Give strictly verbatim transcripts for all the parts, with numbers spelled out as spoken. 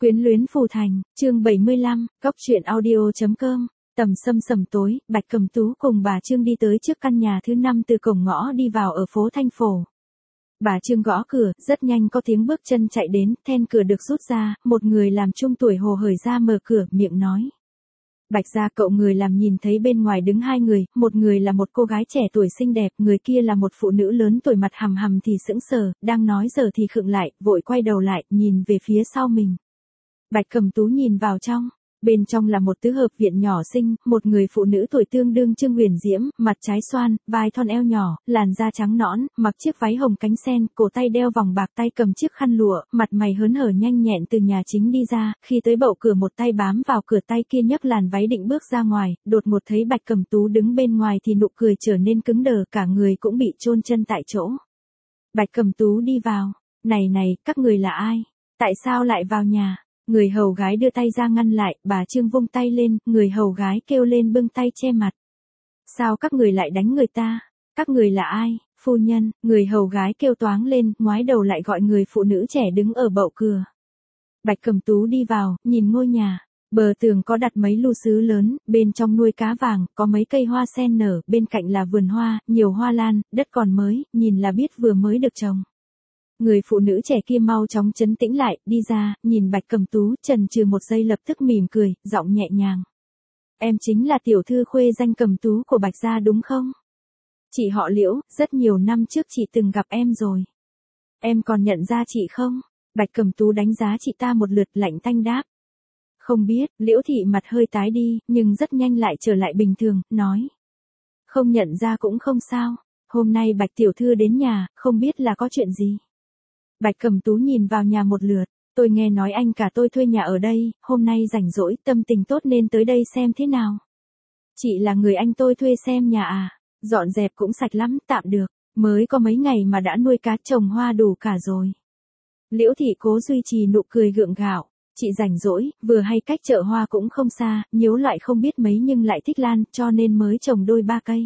Quyến luyến phù thành, chương bảy mươi lăm, cốc truyện audio.com, tầm sâm sầm tối, Bạch Cẩm Tú cùng bà Trương đi tới trước căn nhà thứ năm từ cổng ngõ đi vào ở phố Thanh Phổ. Bà Trương gõ cửa, rất nhanh có tiếng bước chân chạy đến, then cửa được rút ra, một người làm trung tuổi hồ hởi ra mở cửa, miệng nói. Bạch gia cậu người làm nhìn thấy bên ngoài đứng hai người, một người là một cô gái trẻ tuổi xinh đẹp, người kia là một phụ nữ lớn tuổi mặt hằm hằm thì sững sờ, đang nói giờ thì khựng lại, vội quay đầu lại, nhìn về phía sau mình. Bạch Cẩm Tú nhìn vào trong, bên trong là một tứ hợp viện nhỏ xinh, một người phụ nữ tuổi tương đương Trương Huyền Diễm, mặt trái xoan, vai thon eo nhỏ, làn da trắng nõn, mặc chiếc váy hồng cánh sen, cổ tay đeo vòng bạc, tay cầm chiếc khăn lụa, mặt mày hớn hở nhanh nhẹn từ nhà chính đi ra, khi tới bậu cửa một tay bám vào cửa, tay kia nhấc làn váy định bước ra ngoài, đột ngột thấy Bạch Cẩm Tú đứng bên ngoài thì nụ cười trở nên cứng đờ, cả người cũng bị chôn chân tại chỗ. Bạch Cẩm Tú đi vào, này này, các người là ai? Tại sao lại vào nhà? Người hầu gái đưa tay ra ngăn lại, bà Trương vung tay lên, người hầu gái kêu lên bưng tay che mặt. Sao các người lại đánh người ta? Các người là ai? Phu nhân, người hầu gái kêu toáng lên, ngoái đầu lại gọi người phụ nữ trẻ đứng ở bậu cửa. Bạch Cẩm Tú đi vào, nhìn ngôi nhà. Bờ tường có đặt mấy lu sứ lớn, bên trong nuôi cá vàng, có mấy cây hoa sen nở, bên cạnh là vườn hoa, nhiều hoa lan, đất còn mới, nhìn là biết vừa mới được trồng. Người phụ nữ trẻ kia mau chóng trấn tĩnh lại, đi ra, nhìn Bạch Cẩm Tú, chần chừ một giây lập tức mỉm cười, giọng nhẹ nhàng. Em chính là tiểu thư khuê danh Cẩm Tú của Bạch gia đúng không? Chị họ Liễu, rất nhiều năm trước chị từng gặp em rồi. Em còn nhận ra chị không? Bạch Cẩm Tú đánh giá chị ta một lượt, lạnh tanh đáp. Không biết, Liễu thị mặt hơi tái đi, nhưng rất nhanh lại trở lại bình thường, nói. Không nhận ra cũng không sao, hôm nay Bạch tiểu thư đến nhà, không biết là có chuyện gì. Bạch Cẩm Tú nhìn vào nhà một lượt, tôi nghe nói anh cả tôi thuê nhà ở đây, hôm nay rảnh rỗi, tâm tình tốt nên tới đây xem thế nào. Chị là người anh tôi thuê xem nhà à, dọn dẹp cũng sạch lắm, tạm được, mới có mấy ngày mà đã nuôi cá trồng hoa đủ cả rồi. Liễu thị cố duy trì nụ cười gượng gạo, chị rảnh rỗi, vừa hay cách chợ hoa cũng không xa, nhiều loại không biết mấy nhưng lại thích lan, cho nên mới trồng đôi ba cây.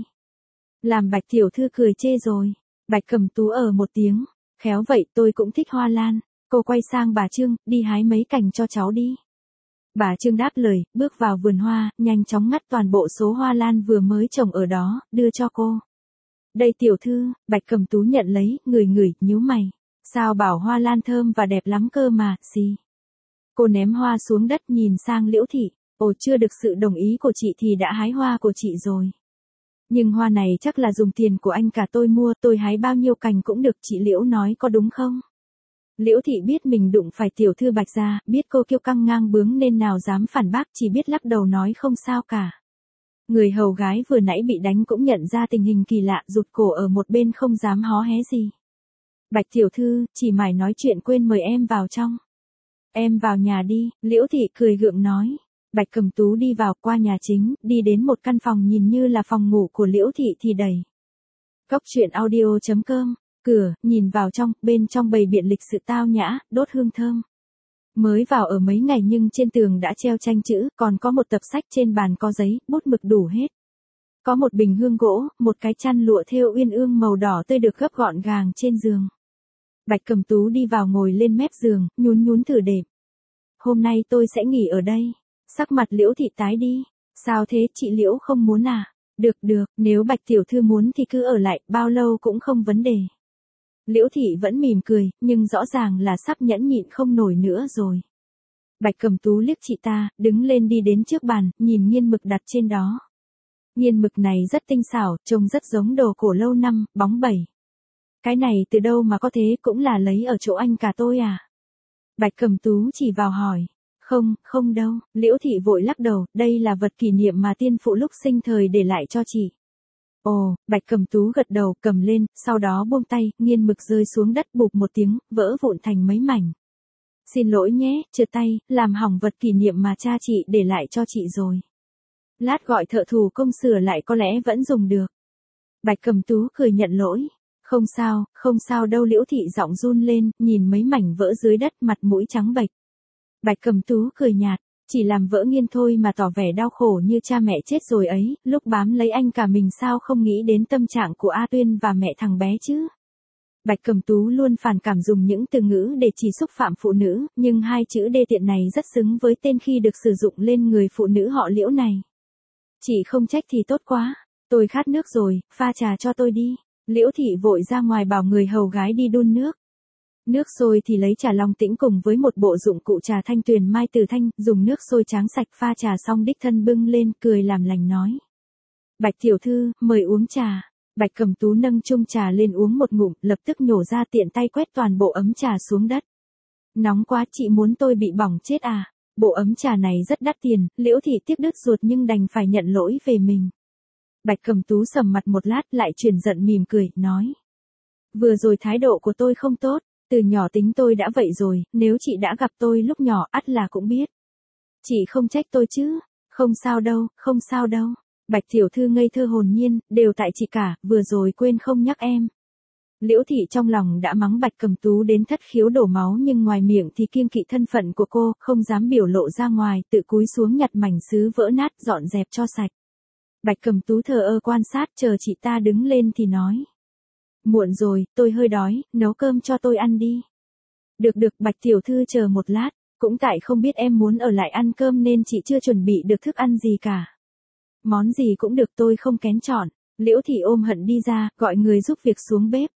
Làm Bạch tiểu thư cười chê rồi, Bạch Cẩm Tú ở một tiếng. Khéo vậy, tôi cũng thích hoa lan. Cô quay sang bà Trương, đi hái mấy cành cho cháu đi. Bà Trương đáp lời, bước vào vườn hoa, nhanh chóng ngắt toàn bộ số hoa lan vừa mới trồng ở đó, đưa cho cô. Đây tiểu thư, Bạch Cẩm Tú nhận lấy, ngửi ngửi, nhíu mày. Sao bảo hoa lan thơm và đẹp lắm cơ mà, gì? Cô ném hoa xuống đất nhìn sang Liễu thị. Ồ, chưa được sự đồng ý của chị thì đã hái hoa của chị rồi. Nhưng hoa này chắc là dùng tiền của anh cả tôi mua, tôi hái bao nhiêu cành cũng được, chị Liễu nói có đúng không? Liễu thị biết mình đụng phải tiểu thư Bạch gia, biết cô kiêu căng ngang bướng nên nào dám phản bác, chỉ biết lắc đầu nói không sao cả. Người hầu gái vừa nãy bị đánh cũng nhận ra tình hình kỳ lạ, rụt cổ ở một bên không dám hó hé gì. Bạch tiểu thư, chỉ mải nói chuyện quên mời em vào trong. Em vào nhà đi, Liễu thị cười gượng nói. Bạch Cẩm Tú đi vào, qua nhà chính, đi đến một căn phòng nhìn như là phòng ngủ của Liễu thị thì đẩy. Cốc truyện audio.com, cửa, nhìn vào trong, bên trong bày biện lịch sự tao nhã, đốt hương thơm. Mới vào ở mấy ngày nhưng trên tường đã treo tranh chữ, còn có một tập sách, trên bàn có giấy, bút mực đủ hết. Có một bình hương gỗ, một cái chăn lụa thêu uyên ương màu đỏ tươi được gấp gọn gàng trên giường. Bạch Cẩm Tú đi vào ngồi lên mép giường, nhún nhún thử đệm. Hôm nay tôi sẽ nghỉ ở đây. Sắc mặt Liễu thị tái đi. Sao thế, chị Liễu không muốn à? Được được, nếu Bạch tiểu thư muốn thì cứ ở lại, bao lâu cũng không vấn đề. Liễu thị vẫn mỉm cười, nhưng rõ ràng là sắp nhẫn nhịn không nổi nữa rồi. Bạch Cẩm Tú liếc chị ta, đứng lên đi đến trước bàn, nhìn nghiên mực đặt trên đó. Nghiên mực này rất tinh xảo, trông rất giống đồ cổ lâu năm, bóng bẩy. Cái này từ đâu mà có thế, cũng là lấy ở chỗ anh cả tôi à? Bạch Cẩm Tú chỉ vào hỏi. Không, không đâu, Liễu thị vội lắc đầu, đây là vật kỷ niệm mà tiên phụ lúc sinh thời để lại cho chị. Ồ, Bạch Cẩm Tú gật đầu, cầm lên, sau đó buông tay, nghiên mực rơi xuống đất bụp một tiếng, vỡ vụn thành mấy mảnh. Xin lỗi nhé, trượt tay, làm hỏng vật kỷ niệm mà cha chị để lại cho chị rồi. Lát gọi thợ thủ công sửa lại có lẽ vẫn dùng được. Bạch Cẩm Tú cười nhận lỗi. Không sao, không sao đâu, Liễu thị giọng run lên, nhìn mấy mảnh vỡ dưới đất, mặt mũi trắng bệch. Bạch Cẩm Tú cười nhạt, chỉ làm vỡ nghiên thôi mà tỏ vẻ đau khổ như cha mẹ chết rồi ấy, lúc bám lấy anh cả mình sao không nghĩ đến tâm trạng của A Tuyên và mẹ thằng bé chứ. Bạch Cẩm Tú luôn phản cảm dùng những từ ngữ để chỉ xúc phạm phụ nữ, nhưng hai chữ đê tiện này rất xứng với tên khi được sử dụng lên người phụ nữ họ Liễu này. Chị không trách thì tốt quá, tôi khát nước rồi, pha trà cho tôi đi. Liễu Thị vội ra ngoài bảo người hầu gái đi đun nước. Nước sôi thì lấy trà long tĩnh cùng với một bộ dụng cụ trà thanh tuyền mai từ thanh, dùng nước sôi tráng sạch pha trà xong đích thân bưng lên, cười làm lành nói. Bạch tiểu thư, mời uống trà. Bạch Cẩm Tú nâng chung trà lên uống một ngụm, lập tức nhổ ra tiện tay quét toàn bộ ấm trà xuống đất. Nóng quá, chị muốn tôi bị bỏng chết à? Bộ ấm trà này rất đắt tiền, Liễu Thị tiếc đứt ruột nhưng đành phải nhận lỗi về mình. Bạch Cẩm Tú sầm mặt một lát lại chuyển giận mỉm cười, nói. Vừa rồi thái độ của tôi không tốt, từ nhỏ tính tôi đã vậy rồi, nếu chị đã gặp tôi lúc nhỏ ắt là cũng biết. Chị không trách tôi chứ, không sao đâu, không sao đâu. Bạch tiểu thư ngây thơ hồn nhiên, đều tại chị cả, vừa rồi quên không nhắc em. Liễu Thị trong lòng đã mắng Bạch Cẩm Tú đến thất khiếu đổ máu nhưng ngoài miệng thì kiêng kỵ thân phận của cô, không dám biểu lộ ra ngoài, tự cúi xuống nhặt mảnh sứ vỡ nát dọn dẹp cho sạch. Bạch Cẩm Tú thờ ơ quan sát chờ chị ta đứng lên thì nói. Muộn rồi, tôi hơi đói, nấu cơm cho tôi ăn đi. Được được, Bạch tiểu thư chờ một lát, cũng tại không biết em muốn ở lại ăn cơm nên chị chưa chuẩn bị được thức ăn gì cả. Món gì cũng được, tôi không kén chọn. Liễu Thị ôm hận đi ra, gọi người giúp việc xuống bếp.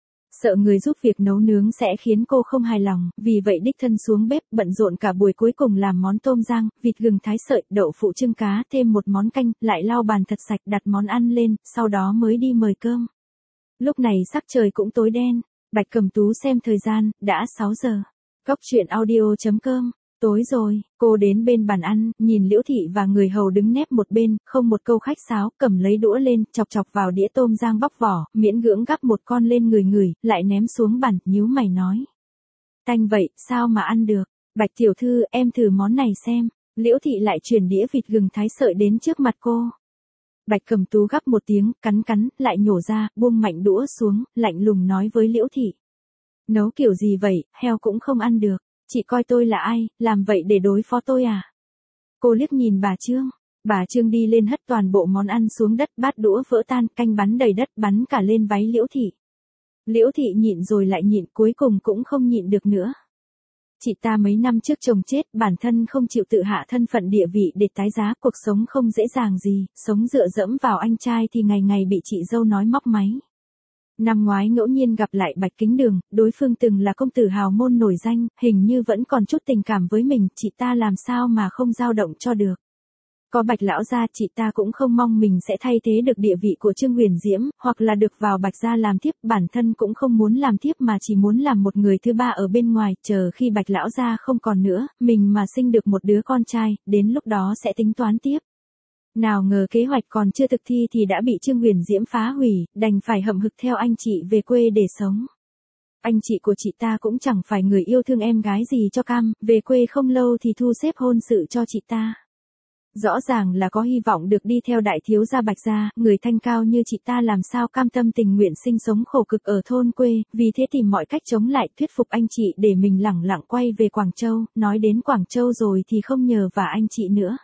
Sợ người giúp việc nấu nướng sẽ khiến cô không hài lòng, vì vậy đích thân xuống bếp bận rộn cả buổi cuối cùng làm món tôm rang, vịt gừng thái sợi, đậu phụ trưng cá, thêm một món canh, lại lau bàn thật sạch đặt món ăn lên, sau đó mới đi mời cơm. Lúc này sắc trời cũng tối đen, Bạch Cẩm Tú xem thời gian, đã sáu giờ. Góc truyện audio chấm com. Tối rồi, cô đến bên bàn ăn, nhìn Liễu Thị và người hầu đứng nép một bên, không một câu khách sáo, cầm lấy đũa lên, chọc chọc vào đĩa tôm rang bóc vỏ, miễn cưỡng gắp một con lên người người, lại ném xuống bàn, nhíu mày nói. Tanh vậy, sao mà ăn được? Bạch tiểu thư, em thử món này xem. Liễu Thị lại chuyển đĩa vịt gừng thái sợi đến trước mặt cô. Bạch Cẩm Tú gắp một tiếng, cắn cắn, lại nhổ ra, buông mạnh đũa xuống, lạnh lùng nói với Liễu Thị. Nấu kiểu gì vậy, heo cũng không ăn được. Chị coi tôi là ai, làm vậy để đối phó tôi à? Cô liếc nhìn bà Trương. Bà Trương đi lên hất toàn bộ món ăn xuống đất, bát đũa vỡ tan, canh bắn đầy đất, bắn cả lên váy Liễu Thị. Liễu Thị nhịn rồi lại nhịn, cuối cùng cũng không nhịn được nữa. Chị ta mấy năm trước chồng chết, bản thân không chịu tự hạ thân phận địa vị để tái giá, cuộc sống không dễ dàng gì, sống dựa dẫm vào anh trai thì ngày ngày bị chị dâu nói móc máy. Năm ngoái ngẫu nhiên gặp lại Bạch Kính Đường, đối phương từng là công tử hào môn nổi danh, hình như vẫn còn chút tình cảm với mình, chị ta làm sao mà không dao động cho được. Có Bạch lão gia, chị ta cũng không mong mình sẽ thay thế được địa vị của Trương Huyền Diễm, hoặc là được vào Bạch gia làm thiếp, bản thân cũng không muốn làm thiếp mà chỉ muốn làm một người thứ ba ở bên ngoài, chờ khi Bạch lão gia không còn nữa, mình mà sinh được một đứa con trai, đến lúc đó sẽ tính toán tiếp. Nào ngờ kế hoạch còn chưa thực thi thì đã bị Trương Huyền Diễm phá hủy, đành phải hậm hực theo anh chị về quê để sống. Anh chị của chị ta cũng chẳng phải người yêu thương em gái gì cho cam, về quê không lâu thì thu xếp hôn sự cho chị ta. Rõ ràng là có hy vọng được đi theo đại thiếu gia Bạch gia, người thanh cao như chị ta làm sao cam tâm tình nguyện sinh sống khổ cực ở thôn quê, vì thế tìm mọi cách chống lại, thuyết phục anh chị để mình lẳng lặng quay về Quảng Châu, nói đến Quảng Châu rồi thì không nhờ vả anh chị nữa.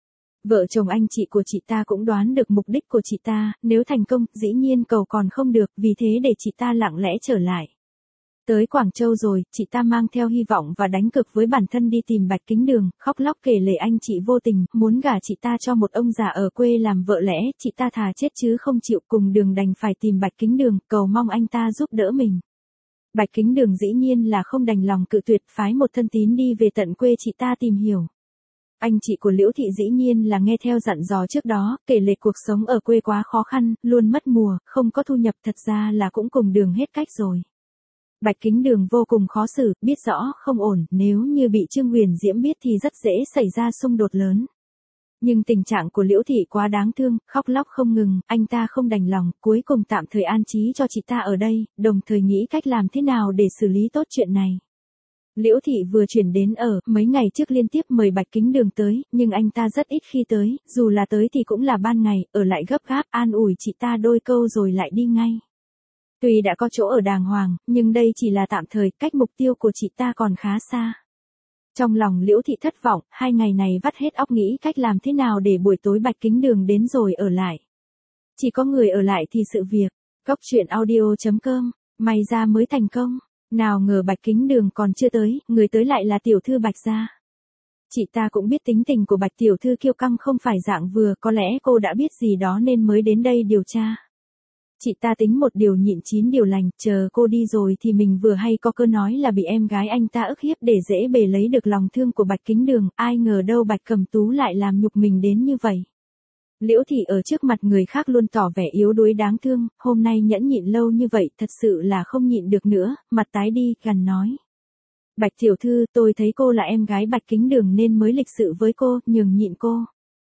Vợ chồng anh chị của chị ta cũng đoán được mục đích của chị ta, nếu thành công, dĩ nhiên cầu còn không được, vì thế để chị ta lặng lẽ trở lại. Tới Quảng Châu rồi, chị ta mang theo hy vọng và đánh cực với bản thân đi tìm Bạch Kính Đường, khóc lóc kể lể anh chị vô tình, muốn gả chị ta cho một ông già ở quê làm vợ lẽ, chị ta thà chết chứ không chịu, cùng đường đành phải tìm Bạch Kính Đường, cầu mong anh ta giúp đỡ mình. Bạch Kính Đường dĩ nhiên là không đành lòng cự tuyệt, phái một thân tín đi về tận quê chị ta tìm hiểu. Anh chị của Liễu Thị dĩ nhiên là nghe theo dặn dò trước đó, kể lể cuộc sống ở quê quá khó khăn, luôn mất mùa, không có thu nhập, thật ra là cũng cùng đường hết cách rồi. Bạch Kính Đường vô cùng khó xử, biết rõ không ổn, nếu như bị Trương Huyền Diễm biết thì rất dễ xảy ra xung đột lớn. Nhưng tình trạng của Liễu Thị quá đáng thương, khóc lóc không ngừng, anh ta không đành lòng, cuối cùng tạm thời an trí cho chị ta ở đây, đồng thời nghĩ cách làm thế nào để xử lý tốt chuyện này. Liễu Thị vừa chuyển đến ở, mấy ngày trước liên tiếp mời Bạch Kính Đường tới, nhưng anh ta rất ít khi tới, dù là tới thì cũng là ban ngày, ở lại gấp gáp, an ủi chị ta đôi câu rồi lại đi ngay. Tuy đã có chỗ ở đàng hoàng, nhưng đây chỉ là tạm thời, cách mục tiêu của chị ta còn khá xa. Trong lòng Liễu Thị thất vọng, hai ngày này vắt hết óc nghĩ cách làm thế nào để buổi tối Bạch Kính Đường đến rồi ở lại. Chỉ có người ở lại thì sự việc. Góc truyện audio chấm com May ra mới thành công, nào ngờ Bạch Kính Đường còn chưa tới, người tới lại là tiểu thư Bạch gia. Chị ta cũng biết tính tình của Bạch tiểu thư kiêu căng không phải dạng vừa, có lẽ cô đã biết gì đó nên mới đến đây điều tra. Chị ta tính một điều nhịn chín điều lành, chờ cô đi rồi thì mình vừa hay có cơ nói là bị em gái anh ta ức hiếp để dễ bề lấy được lòng thương của Bạch Kính Đường, ai ngờ đâu Bạch Cẩm Tú lại làm nhục mình đến như vậy. Liễu Thị ở trước mặt người khác luôn tỏ vẻ yếu đuối đáng thương, hôm nay nhẫn nhịn lâu như vậy thật sự là không nhịn được nữa, mặt tái đi, gằn nói. Bạch tiểu thư, tôi thấy cô là em gái Bạch Kính Đường nên mới lịch sự với cô, nhường nhịn cô.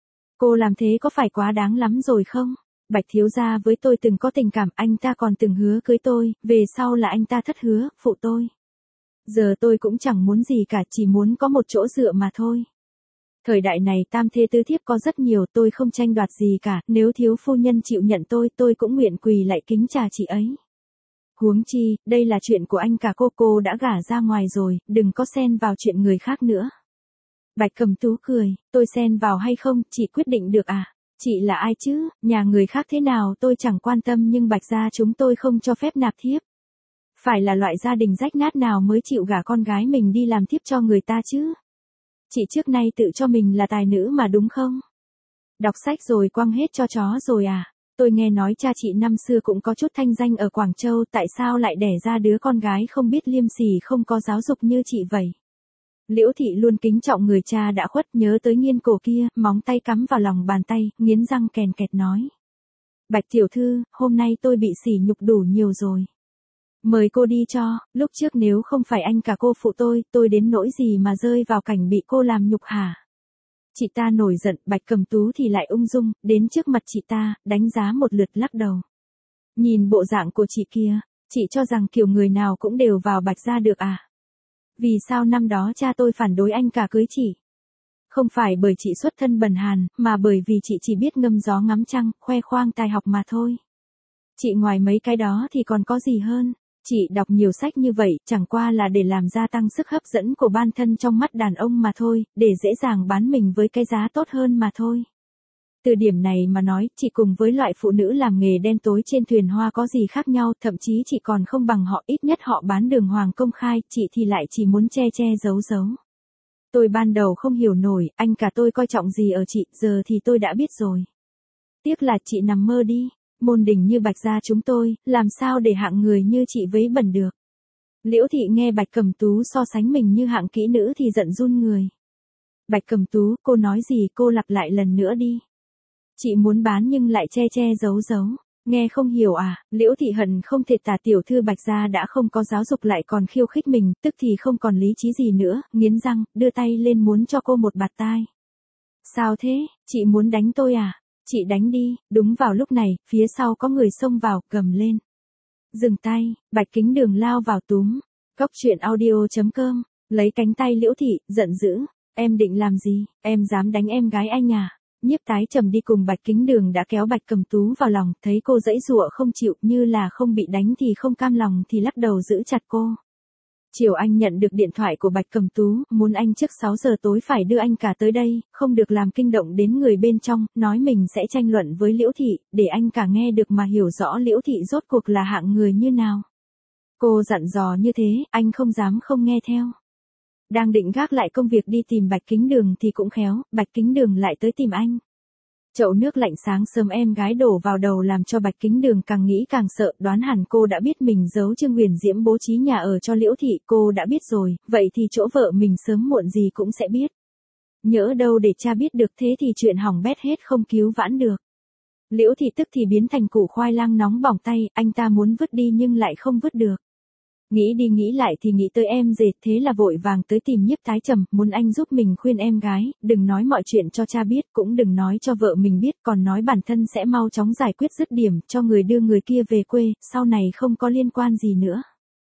Cô làm thế có phải quá đáng lắm rồi không? Bạch thiếu gia với tôi từng có tình cảm, anh ta còn từng hứa cưới tôi, về sau là anh ta thất hứa, phụ tôi. Giờ tôi cũng chẳng muốn gì cả, chỉ muốn có một chỗ dựa mà thôi. Thời đại này tam thê tứ thiếp có rất nhiều, tôi không tranh đoạt gì cả, nếu thiếu phu nhân chịu nhận tôi, tôi cũng nguyện quỳ lại kính trà chị ấy. Huống chi, đây là chuyện của anh cả cô, cô đã gả ra ngoài rồi, đừng có xen vào chuyện người khác nữa. Bạch Cẩm Tú cười, tôi xen vào hay không, chị quyết định được à? Chị là ai chứ, nhà người khác thế nào tôi chẳng quan tâm nhưng Bạch gia chúng tôi không cho phép nạp thiếp. Phải là loại gia đình rách nát nào mới chịu gả con gái mình đi làm thiếp cho người ta chứ? Chị trước nay tự cho mình là tài nữ mà đúng không? Đọc sách rồi quăng hết cho chó rồi à? Tôi nghe nói cha chị năm xưa cũng có chút thanh danh ở Quảng Châu, tại sao lại đẻ ra đứa con gái không biết liêm sỉ không có giáo dục như chị vậy? Liễu Thị luôn kính trọng người cha đã khuất, nhớ tới nghiên cổ kia, móng tay cắm vào lòng bàn tay, nghiến răng kèn kẹt nói. Bạch tiểu thư, hôm nay tôi bị sỉ nhục đủ nhiều rồi. Mời cô đi cho, lúc trước nếu không phải anh cả cô phụ tôi, tôi đến nỗi gì mà rơi vào cảnh bị cô làm nhục hả? Chị ta nổi giận, Bạch Cẩm Tú thì lại ung dung, đến trước mặt chị ta, đánh giá một lượt lắc đầu. Nhìn bộ dạng của chị kia, chị cho rằng kiểu người nào cũng đều vào Bạch gia được à? Vì sao năm đó cha tôi phản đối anh cả cưới chị? Không phải bởi chị xuất thân bần hàn, mà bởi vì chị chỉ biết ngâm gió ngắm trăng, khoe khoang tài học mà thôi. Chị ngoài mấy cái đó thì còn có gì hơn? Chị đọc nhiều sách như vậy, chẳng qua là để làm gia tăng sức hấp dẫn của bản thân trong mắt đàn ông mà thôi, để dễ dàng bán mình với cái giá tốt hơn mà thôi. Từ điểm này mà nói, chị cùng với loại phụ nữ làm nghề đen tối trên thuyền hoa có gì khác nhau, thậm chí chị còn không bằng họ, ít nhất họ bán đường hoàng công khai, chị thì lại chỉ muốn che che giấu giấu. Tôi ban đầu không hiểu nổi, anh cả tôi coi trọng gì ở chị, giờ thì tôi đã biết rồi. Tiếc là chị nằm mơ đi, môn đình như Bạch gia chúng tôi, làm sao để hạng người như chị vấy bẩn được. Liễu Thị nghe Bạch Cẩm Tú so sánh mình như hạng kỹ nữ thì giận run người. Bạch Cẩm Tú, cô nói gì, cô lặp lại lần nữa đi. Chị muốn bán nhưng lại che che giấu giấu, nghe không hiểu à? Liễu Thị hận không thể tả tiểu thư Bạch gia đã không có giáo dục lại còn khiêu khích mình, tức thì không còn lý trí gì nữa, nghiến răng, đưa tay lên muốn cho cô một bạt tai. Sao thế, chị muốn đánh tôi à? Chị đánh đi. Đúng vào lúc này, phía sau có người xông vào, gầm lên. Dừng tay, Bạch Kính Đường lao vào túm. Cốc truyện audio chấm com, lấy cánh tay Liễu Thị, giận dữ. Em định làm gì, em dám đánh em gái anh à? Nhiếp Tái Trầm đi cùng Bạch Kính Đường đã kéo Bạch Cẩm Tú vào lòng, thấy cô giãy giụa không chịu, như là không bị đánh thì không cam lòng thì lắc đầu giữ chặt cô. Chiều anh nhận được điện thoại của Bạch Cẩm Tú, muốn anh trước sáu giờ tối phải đưa anh cả tới đây, không được làm kinh động đến người bên trong, nói mình sẽ tranh luận với Liễu Thị, để anh cả nghe được mà hiểu rõ Liễu Thị rốt cuộc là hạng người như nào. Cô dặn dò như thế, anh không dám không nghe theo. Đang định gác lại công việc đi tìm Bạch Kính Đường thì cũng khéo, Bạch Kính Đường lại tới tìm anh. Chậu nước lạnh sáng sớm em gái đổ vào đầu làm cho Bạch Kính Đường càng nghĩ càng sợ, đoán hẳn cô đã biết mình giấu Trương Huyền Diễm bố trí nhà ở cho Liễu Thị, cô đã biết rồi, vậy thì chỗ vợ mình sớm muộn gì cũng sẽ biết. Nhỡ đâu để cha biết được, thế thì chuyện hỏng bét hết không cứu vãn được. Liễu Thị tức thì biến thành củ khoai lang nóng bỏng tay, anh ta muốn vứt đi nhưng lại không vứt được. Nghĩ đi nghĩ lại thì nghĩ tới em dệt, thế là vội vàng tới tìm Nhiếp Tái Trầm, muốn anh giúp mình khuyên em gái, đừng nói mọi chuyện cho cha biết, cũng đừng nói cho vợ mình biết, còn nói bản thân sẽ mau chóng giải quyết dứt điểm, cho người đưa người kia về quê, sau này không có liên quan gì nữa.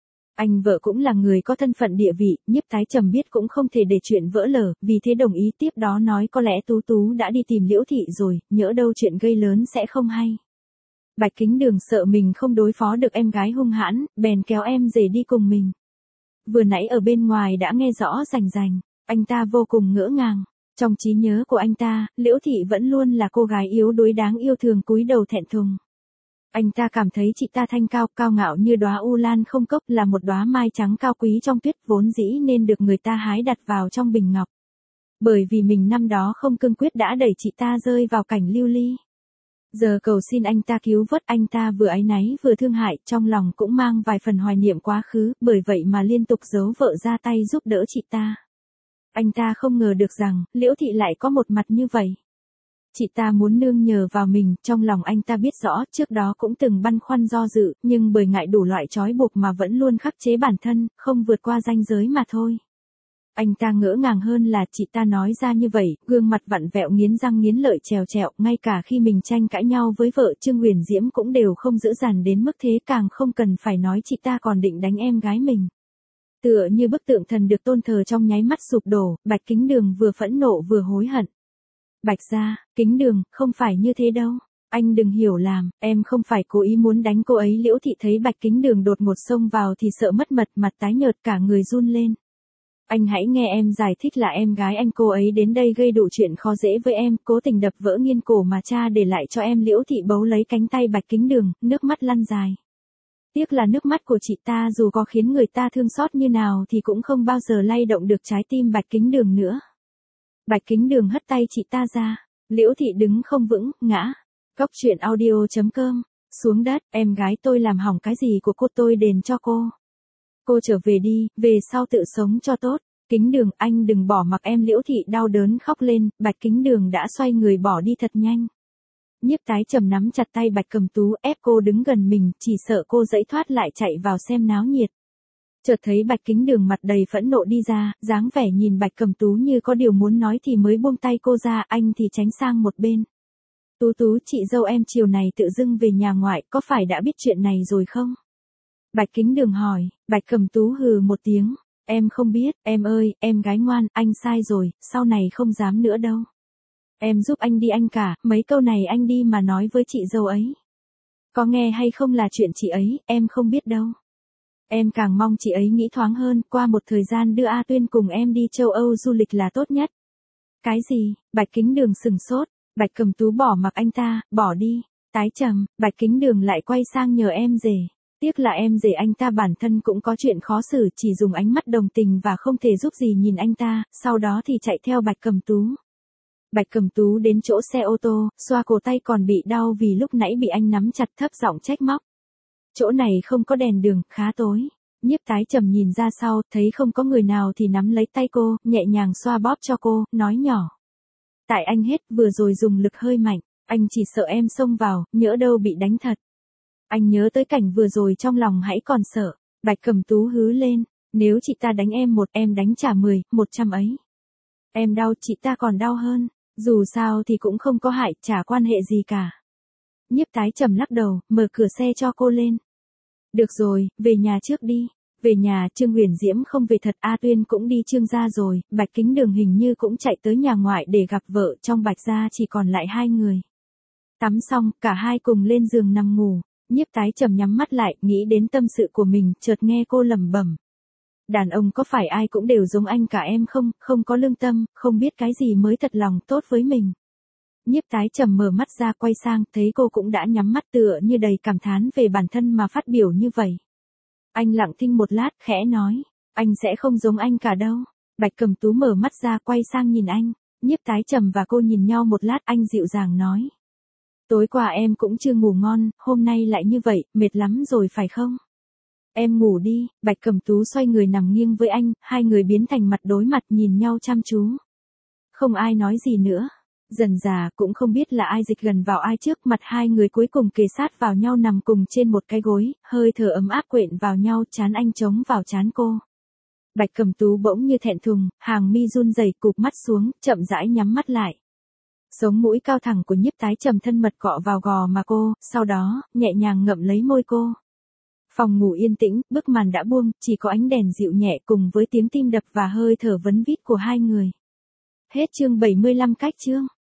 Anh vợ cũng là người có thân phận địa vị, Nhiếp Tái Trầm biết cũng không thể để chuyện vỡ lở, vì thế đồng ý tiếp đó nói có lẽ Tú Tú đã đi tìm Liễu Thị rồi, nhỡ đâu chuyện gây lớn sẽ không hay. Bạch Kính Đường sợ mình không đối phó được em gái hung hãn, bèn kéo em rể đi cùng mình. Vừa nãy ở bên ngoài đã nghe rõ rành rành, anh ta vô cùng ngỡ ngàng. Trong trí nhớ của anh ta, Liễu Thị vẫn luôn là cô gái yếu đuối đáng yêu thường cúi đầu thẹn thùng. Anh ta cảm thấy chị ta thanh cao, cao ngạo như đóa u lan không cốc, là một đóa mai trắng cao quý trong tuyết, vốn dĩ nên được người ta hái đặt vào trong bình ngọc. Bởi vì mình năm đó không cương quyết đã đẩy chị ta rơi vào cảnh lưu ly. Giờ cầu xin anh ta cứu vớt, anh ta vừa áy náy vừa thương hại, trong lòng cũng mang vài phần hoài niệm quá khứ, bởi vậy mà liên tục giấu vợ ra tay giúp đỡ chị ta. Anh ta không ngờ được rằng, Liễu Thị lại có một mặt như vậy. Chị ta muốn nương nhờ vào mình, trong lòng anh ta biết rõ, trước đó cũng từng băn khoăn do dự, nhưng bởi ngại đủ loại trói buộc mà vẫn luôn khắc chế bản thân, không vượt qua ranh giới mà thôi. Anh ta ngỡ ngàng hơn là chị ta nói ra như vậy, gương mặt vặn vẹo nghiến răng nghiến lợi trèo trẹo, ngay cả khi mình tranh cãi nhau với vợ Trương Huyền Diễm cũng đều không dữ dằn đến mức thế, càng không cần phải nói chị ta còn định đánh em gái mình. Tựa như bức tượng thần được tôn thờ trong nháy mắt sụp đổ, Bạch Kính Đường vừa phẫn nộ vừa hối hận. Bạch gia, Kính Đường, không phải như thế đâu. Anh đừng hiểu lầm, em không phải cố ý muốn đánh cô ấy. Liễu Thị thấy Bạch Kính Đường đột ngột xông vào thì sợ mất mật, mặt tái nhợt cả người run lên. Anh hãy nghe em giải thích, là em gái anh cô ấy đến đây gây đủ chuyện khó dễ với em, cố tình đập vỡ nghiên cổ mà cha để lại cho em. Liễu Thị bấu lấy cánh tay Bạch Kính Đường, nước mắt lăn dài. Tiếc là nước mắt của chị ta dù có khiến người ta thương xót như nào thì cũng không bao giờ lay động được trái tim Bạch Kính Đường nữa. Bạch Kính Đường hất tay chị ta ra, Liễu Thị đứng không vững, ngã. Cóc truyện audio chấm com, xuống đất, em gái tôi làm hỏng cái gì của cô tôi đền cho cô. Cô trở về đi, về sau tự sống cho tốt. Kính Đường, anh đừng bỏ mặc em. Liễu Thị đau đớn khóc lên, Bạch Kính Đường đã xoay người bỏ đi thật nhanh. Nhiếp Tái Trầm nắm chặt tay Bạch Cẩm Tú, ép cô đứng gần mình, chỉ sợ cô giãy thoát lại chạy vào xem náo nhiệt. Chợt thấy Bạch Kính Đường mặt đầy phẫn nộ đi ra, dáng vẻ nhìn Bạch Cẩm Tú như có điều muốn nói thì mới buông tay cô ra, anh thì tránh sang một bên. Tú Tú, chị dâu em chiều này tự dưng về nhà ngoại, có phải đã biết chuyện này rồi không? Bạch Kính Đường hỏi. Bạch Cẩm Tú hừ một tiếng, em không biết, em ơi, em gái ngoan, anh sai rồi, sau này không dám nữa đâu. Em giúp anh đi anh cả, mấy câu này anh đi mà nói với chị dâu ấy. Có nghe hay không là chuyện chị ấy, em không biết đâu. Em càng mong chị ấy nghĩ thoáng hơn, qua một thời gian đưa A Tuyên cùng em đi châu Âu du lịch là tốt nhất. Cái gì? Bạch Kính Đường sừng sốt, Bạch Cẩm Tú bỏ mặc anh ta, bỏ đi. Tái Trầm, Bạch Kính Đường lại quay sang nhờ em rể. Tiếc là em rể anh ta bản thân cũng có chuyện khó xử, chỉ dùng ánh mắt đồng tình và không thể giúp gì nhìn anh ta, sau đó thì chạy theo Bạch Cẩm Tú. Bạch Cẩm Tú đến chỗ xe ô tô, xoa cổ tay còn bị đau vì lúc nãy bị anh nắm chặt, thấp giọng trách móc. Chỗ này không có đèn đường, khá tối. Nhiếp Tái Trầm nhìn ra sau, thấy không có người nào thì nắm lấy tay cô, nhẹ nhàng xoa bóp cho cô, nói nhỏ. Tại anh hết, vừa rồi dùng lực hơi mạnh, anh chỉ sợ em xông vào, nhỡ đâu bị đánh thật. Anh nhớ tới cảnh vừa rồi trong lòng hãy còn sợ. Bạch Cẩm Tú hứ lên, nếu chị ta đánh em một, em đánh trả mười, một trăm ấy. Em đau, chị ta còn đau hơn, dù sao thì cũng không có hại, chả quan hệ gì cả. Nhiếp Tái Trầm lắc đầu, mở cửa xe cho cô lên. Được rồi, về nhà trước đi. Về nhà, Trương Huyền Diễm không về thật, A Tuyên cũng đi Trương gia rồi, Bạch Kính Đường hình như cũng chạy tới nhà ngoại để gặp vợ, trong Bạch gia chỉ còn lại hai người. Tắm xong, cả hai cùng lên giường nằm ngủ. Nhiếp Tái Trầm nhắm mắt lại, nghĩ đến tâm sự của mình, chợt nghe cô lẩm bẩm. Đàn ông có phải ai cũng đều giống anh cả em không, không có lương tâm, không biết cái gì mới thật lòng tốt với mình. Nhiếp Tái Trầm mở mắt ra quay sang, thấy cô cũng đã nhắm mắt tựa như đầy cảm thán về bản thân mà phát biểu như vậy. Anh lặng thinh một lát, khẽ nói, anh sẽ không giống anh cả đâu. Bạch Cẩm Tú mở mắt ra quay sang nhìn anh, Nhiếp Tái Trầm và cô nhìn nhau một lát, anh dịu dàng nói. Tối qua em cũng chưa ngủ ngon, hôm nay lại như vậy, mệt lắm rồi phải không? Em ngủ đi. Bạch Cẩm Tú xoay người nằm nghiêng với anh, hai người biến thành mặt đối mặt nhìn nhau chăm chú. Không ai nói gì nữa. Dần dà cũng không biết là ai dịch gần vào ai trước, mặt hai người cuối cùng kề sát vào nhau nằm cùng trên một cái gối, hơi thở ấm áp quện vào nhau, trán anh chống vào trán cô. Bạch Cẩm Tú bỗng như thẹn thùng, hàng mi run rẩy, cụp mắt xuống, chậm rãi nhắm mắt lại. Sống mũi cao thẳng của Nhiếp Tái Trầm thân mật cọ vào gò má cô, sau đó, nhẹ nhàng ngậm lấy môi cô. Phòng ngủ yên tĩnh, bức màn đã buông, chỉ có ánh đèn dịu nhẹ cùng với tiếng tim đập và hơi thở vấn vít của hai người. Hết chương bảy mươi lăm cách chương.